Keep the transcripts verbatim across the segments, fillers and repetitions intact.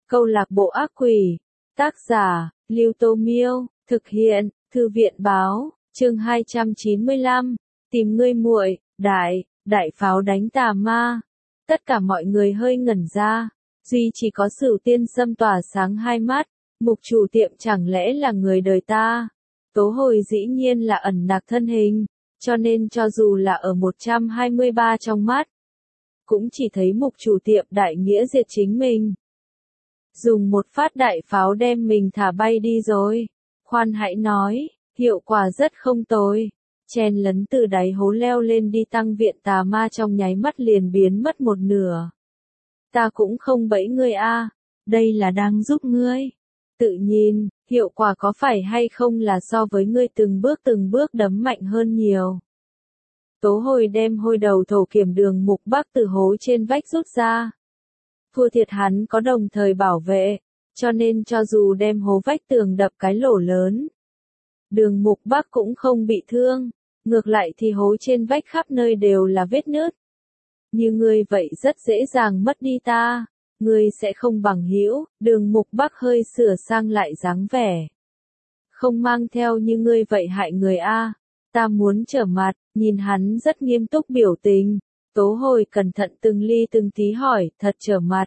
Câu lạc bộ ác quỷ. Tác giả, Lưu Tô Miêu, thực hiện, Thư viện Báo, chương hai trăm chín mươi lăm, tìm ngươi muội, đại, đại pháo đánh tà ma. Tất cả mọi người hơi ngẩn ra, duy chỉ có Sửu Tiên Sâm tỏa sáng hai mắt, mục chủ tiệm chẳng lẽ là người đời ta. Tố Hồi dĩ nhiên là ẩn nặc thân hình, cho nên cho dù là ở một trăm hai mươi ba trong mắt, cũng chỉ thấy mục chủ tiệm đại nghĩa diệt chính mình. Dùng một phát đại pháo đem mình thả bay đi rồi. Khoan hãy nói, hiệu quả rất không tồi. Chen lấn từ đáy hố leo lên đi tăng viện tà ma trong nháy mắt liền biến mất một nửa. Ta cũng không bẫy ngươi a, đây là đang giúp ngươi. Tự nhìn, hiệu quả có phải hay không là so với ngươi từng bước từng bước đấm mạnh hơn nhiều. Tố Hồi đem hôi đầu thổ kiểm Đường Mục Bắc từ hố trên vách rút ra. Thua thiệt hắn có đồng thời bảo vệ, cho nên cho dù đem hố vách tường đập cái lỗ lớn, Đường Mục Bắc cũng không bị thương, ngược lại thì hố trên vách khắp nơi đều là vết nứt. Như ngươi vậy rất dễ dàng mất đi ta, ngươi sẽ không bằng hữu. Đường Mục Bắc hơi sửa sang lại dáng vẻ. Không mang theo như ngươi vậy hại người a, ta muốn trở mặt. Nhìn hắn rất nghiêm túc biểu tình, Tố Hồi cẩn thận từng ly từng tí hỏi, thật trở mặt.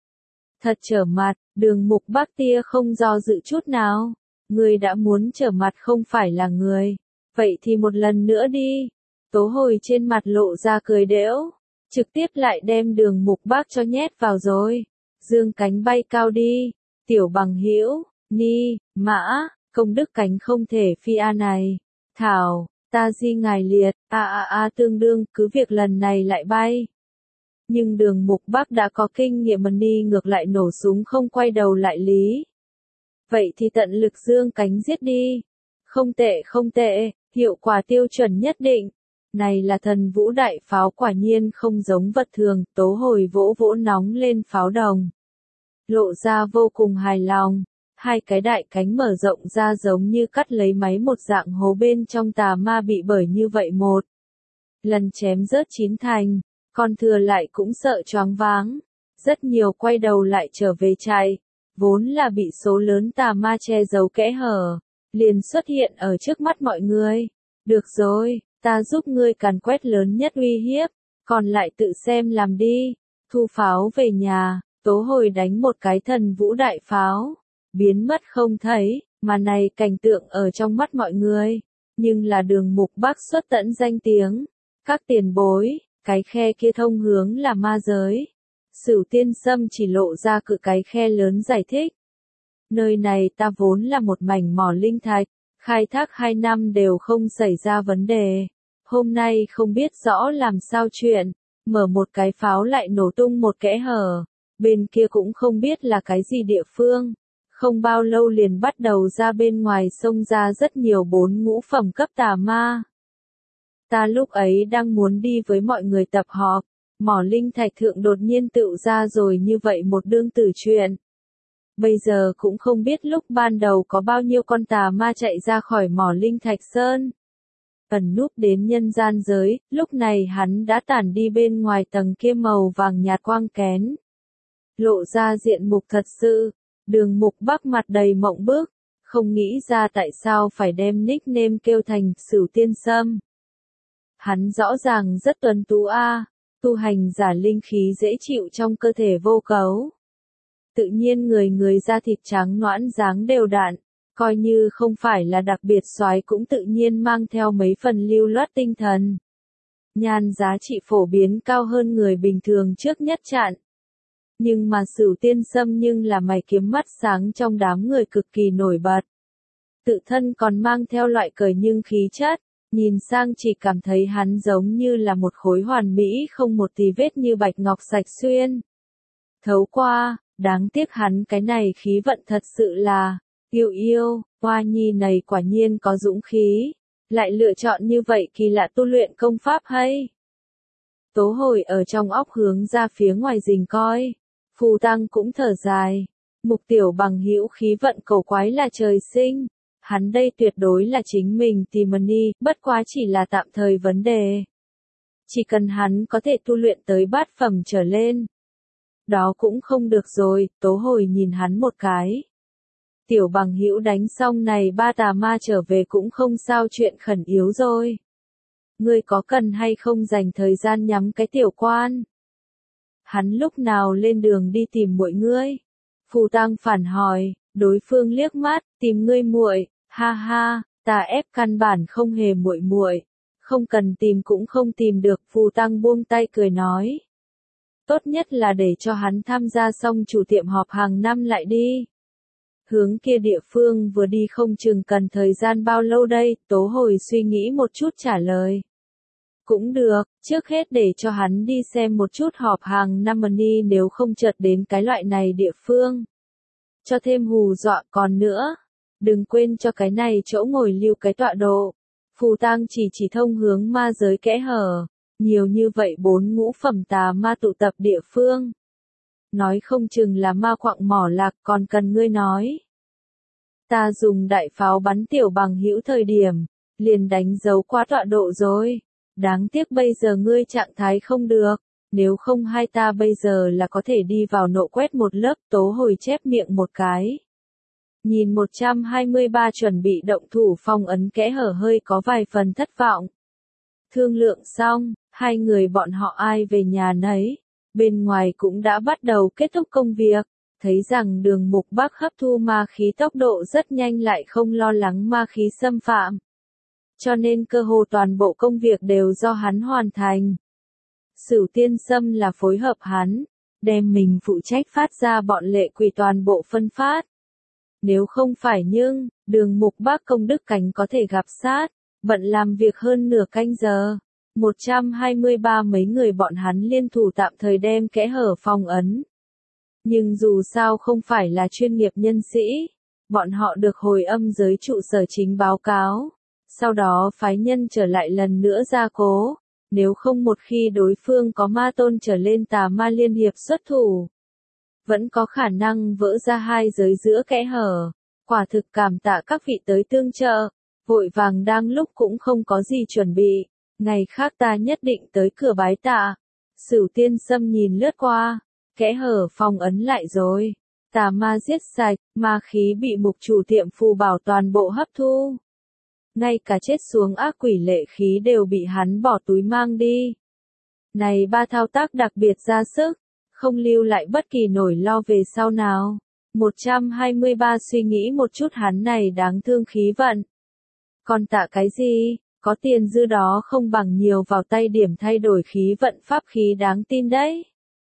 Thật trở mặt. Đường Mục Bắc tia không do dự chút nào. Ngươi đã muốn trở mặt không phải là người, vậy thì một lần nữa đi. Tố Hồi trên mặt lộ ra cười đễu, trực tiếp lại đem Đường Mục Bắc cho nhét vào rồi. Dương cánh bay cao đi, tiểu bằng hữu, ni, mã, công đức cánh không thể phi a này. Thảo, ta di ngài liệt, a a a tương đương, cứ việc lần này lại bay. Nhưng Đường Mục Bắc đã có kinh nghiệm mà đi ngược lại nổ súng không quay đầu lại lý. Vậy thì tận lực dương cánh giết đi. Không tệ không tệ, hiệu quả tiêu chuẩn nhất định. Này là thần vũ đại pháo, quả nhiên không giống vật thường. Tố Hồi vỗ vỗ nóng lên pháo đồng, lộ ra vô cùng hài lòng. Hai cái đại cánh mở rộng ra giống như cắt lấy máy một dạng, hố bên trong tà ma bị bởi như vậy một lần chém rớt chín thành, còn thừa lại cũng sợ choáng váng. Rất nhiều quay đầu lại trở về chạy, vốn là bị số lớn tà ma che giấu kẽ hở, liền xuất hiện ở trước mắt mọi người. Được rồi, ta giúp ngươi càn quét lớn nhất uy hiếp, còn lại tự xem làm đi. Thu pháo về nhà, Tố Hồi đánh một cái thần vũ đại pháo, biến mất không thấy, mà này cảnh tượng ở trong mắt mọi người, nhưng là Đường Mục Bắc xuất tận danh tiếng. Các tiền bối, cái khe kia thông hướng là ma giới. Sửu Tiên Sâm chỉ lộ ra cự cái khe lớn giải thích. Nơi này ta vốn là một mảnh mỏ linh thạch, khai thác hai năm đều không xảy ra vấn đề. Hôm nay không biết rõ làm sao chuyện, mở một cái pháo lại nổ tung một kẽ hở, bên kia cũng không biết là cái gì địa phương. Không bao lâu liền bắt đầu ra bên ngoài xông ra rất nhiều bốn ngũ phẩm cấp tà ma. Ta lúc ấy đang muốn đi với mọi người tập họp, mỏ linh thạch thượng đột nhiên tựu ra rồi như vậy một đương tử chuyện. Bây giờ cũng không biết lúc ban đầu có bao nhiêu con tà ma chạy ra khỏi mỏ linh thạch sơn, ẩn núp đến nhân gian giới. Lúc này hắn đã tản đi bên ngoài tầng kia màu vàng nhạt quang kén, lộ ra diện mục thật sự. Đường Mục Bắc mặt đầy mộng bức, không nghĩ ra tại sao phải đem nickname kêu thành Sửu Tiên Sâm. Hắn rõ ràng rất tuấn tú a, tu hành giả linh khí dễ chịu trong cơ thể vô cấu. Tự nhiên người người da thịt trắng nõn dáng đều đặn, coi như không phải là đặc biệt soái cũng tự nhiên mang theo mấy phần lưu loát tinh thần. Nhan giá trị phổ biến cao hơn người bình thường trước nhất chạn. Nhưng mà Sửu Tiên Sâm nhưng là mày kiếm mắt sáng trong đám người cực kỳ nổi bật. Tự thân còn mang theo loại cười nhưng khí chất, nhìn sang chỉ cảm thấy hắn giống như là một khối hoàn mỹ không một tì vết như bạch ngọc sạch xuyên. Thấu qua, đáng tiếc hắn cái này khí vận thật sự là, yêu yêu, Hoa Nhi này quả nhiên có dũng khí, lại lựa chọn như vậy kỳ lạ tu luyện công pháp hay. Tố Hồi ở trong óc hướng ra phía ngoài rình coi. Phù Tăng cũng thở dài. Mục tiểu bằng hữu khí vận cầu quái là trời sinh. Hắn đây tuyệt đối là chính mình tìm đi, bất quá chỉ là tạm thời vấn đề. Chỉ cần hắn có thể tu luyện tới bát phẩm trở lên, đó cũng không được rồi, Tố Hồi nhìn hắn một cái. Tiểu bằng hữu đánh xong này ba tà ma trở về cũng không sao, chuyện khẩn yếu rồi. Ngươi có cần hay không dành thời gian nhắm cái tiểu quan? Hắn lúc nào lên đường đi tìm muội ngươi? Phù Tăng phản hỏi, đối phương liếc mắt, tìm ngươi muội, ha ha, ta ép căn bản không hề muội muội, không cần tìm cũng không tìm được. Phù Tăng buông tay cười nói. Tốt nhất là để cho hắn tham gia xong chủ tiệm họp hàng năm lại đi. Hướng kia địa phương vừa đi không chừng cần thời gian bao lâu đây, Tố Hồi suy nghĩ một chút trả lời. Cũng được, trước hết để cho hắn đi xem một chút họp hàng năm đi, nếu không chợt đến cái loại này địa phương. Cho thêm hù dọa. Còn nữa, đừng quên cho cái này chỗ ngồi lưu cái tọa độ. Phù Tăng chỉ chỉ thông hướng ma giới kẽ hở, nhiều như vậy bốn ngũ phẩm tà ma tụ tập địa phương. Nói không chừng là ma quặng mỏ lạc, còn cần ngươi nói. Ta dùng đại pháo bắn tiểu bằng hữu thời điểm, liền đánh dấu qua tọa độ rồi. Đáng tiếc bây giờ ngươi trạng thái không được, nếu không hai ta bây giờ là có thể đi vào nộ quét một lớp. Tố Hồi chép miệng một cái. Nhìn một trăm hai mươi ba chuẩn bị động thủ phong ấn kẽ hở hơi có vài phần thất vọng. Thương lượng xong, hai người bọn họ ai về nhà nấy, bên ngoài cũng đã bắt đầu kết thúc công việc, thấy rằng Đường Mục Bắc hấp thu ma khí tốc độ rất nhanh, lại không lo lắng ma khí xâm phạm. Cho nên cơ hồ toàn bộ công việc đều do hắn hoàn thành. Sửu Tiên Sâm là phối hợp hắn, đem mình phụ trách phát ra bọn lệ quỷ toàn bộ phân phát. Nếu không phải nhưng, Đường Mục Bắc công đức cánh có thể gặp sát, bận làm việc hơn nửa canh giờ. một trăm hai mươi ba mấy người bọn hắn liên thủ tạm thời đem kẽ hở phong ấn. Nhưng dù sao không phải là chuyên nghiệp nhân sĩ, bọn họ được hồi âm giới trụ sở chính báo cáo. Sau đó phái nhân trở lại lần nữa gia cố, nếu không một khi đối phương có ma tôn trở lên tà ma liên hiệp xuất thủ, vẫn có khả năng vỡ ra hai giới giữa kẽ hở. Quả thực cảm tạ các vị tới tương trợ, vội vàng đang lúc cũng không có gì chuẩn bị, ngày khác ta nhất định tới cửa bái tạ. Sửu Tiên Sâm nhìn lướt qua, kẽ hở phong ấn lại rồi, tà ma giết sạch, ma khí bị mục chủ tiệm phù bảo toàn bộ hấp thu. Ngay cả chết xuống ác quỷ lệ khí đều bị hắn bỏ túi mang đi. Này ba thao tác đặc biệt ra sức, không lưu lại bất kỳ nỗi lo về sau nào. một trăm hai mươi ba suy nghĩ một chút, hắn này đáng thương khí vận. Còn tạ cái gì, có tiền dư đó không bằng nhiều vào tay điểm thay đổi khí vận pháp khí đáng tin đấy.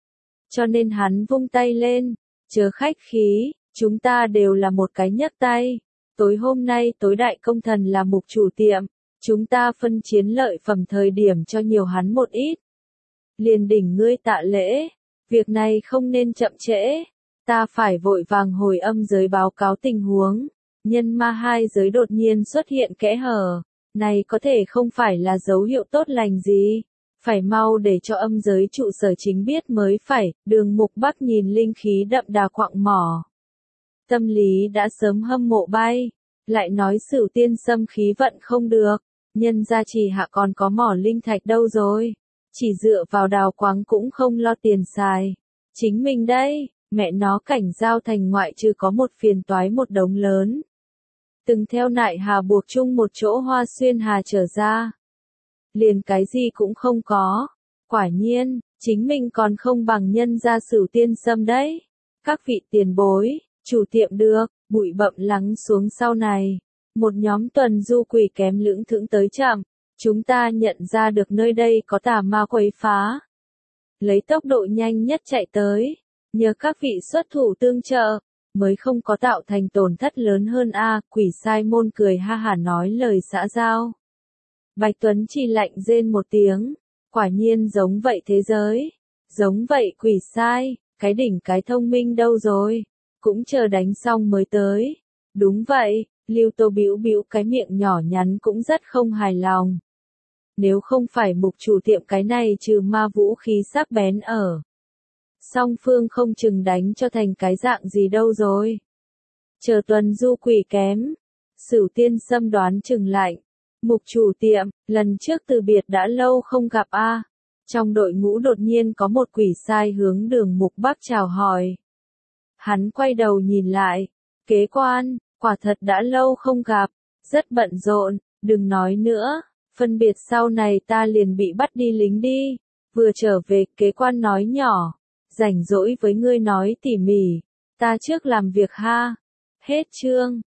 Cho nên hắn vung tay lên, chớ khách khí, chúng ta đều là một cái nhấc tay. Tối hôm nay tối đại công thần là mục chủ tiệm, chúng ta phân chiến lợi phẩm thời điểm cho nhiều hắn một ít. Liền đỉnh ngươi tạ lễ, việc này không nên chậm trễ, ta phải vội vàng hồi âm giới báo cáo tình huống. Nhân ma hai giới đột nhiên xuất hiện kẽ hở, này có thể không phải là dấu hiệu tốt lành gì, phải mau để cho âm giới trụ sở chính biết mới phải. Đường Mục Bắc nhìn linh khí đậm đà quặng mỏ, tâm lý đã sớm hâm mộ bay, lại nói Sửu Tiên Sâm khí vận không được, nhân gia Trì Hạ còn có mỏ linh thạch đâu rồi, chỉ dựa vào đào quáng cũng không lo tiền xài. Chính mình đây, mẹ nó cảnh giao thành ngoại trừ có một phiền toái một đống lớn. Từng theo nại hà buộc chung một chỗ Hoa Xuyên Hà trở ra, liền cái gì cũng không có. Quả nhiên, chính mình còn không bằng nhân gia Sửu Tiên Sâm đấy. Các vị tiền bối, chủ tiệm được, bụi bậm lắng xuống sau này. Một nhóm tuần du quỷ kém lưỡng thững tới chậm, chúng ta nhận ra được nơi đây có tà ma quấy phá. Lấy tốc độ nhanh nhất chạy tới, nhờ các vị xuất thủ tương trợ, mới không có tạo thành tổn thất lớn hơn a. Quỷ sai môn cười ha hả nói lời xã giao. Bạch Tuấn chỉ lạnh rên một tiếng, quả nhiên giống vậy thế giới, giống vậy quỷ sai, cái đỉnh cái thông minh đâu rồi, cũng chờ đánh xong mới tới. Đúng vậy, Lưu Tô bĩu bĩu cái miệng nhỏ nhắn cũng rất không hài lòng. Nếu không phải mục chủ tiệm cái này trừ ma vũ khí sắc bén ở, song phương không chừng đánh cho thành cái dạng gì đâu rồi. Chờ tuần du quỷ kém, Sửu Tiên Sâm đoán chừng lạnh. Mục chủ tiệm, lần trước từ biệt đã lâu không gặp a. Trong đội ngũ đột nhiên có một quỷ sai hướng Đường Mục Bắc chào hỏi. Hắn quay đầu nhìn lại, kế quan, quả thật đã lâu không gặp, rất bận rộn, đừng nói nữa, phân biệt sau này ta liền bị bắt đi lính đi. Vừa trở về, kế quan nói nhỏ, rảnh rỗi với ngươi nói tỉ mỉ, ta trước làm việc ha. Hết chương.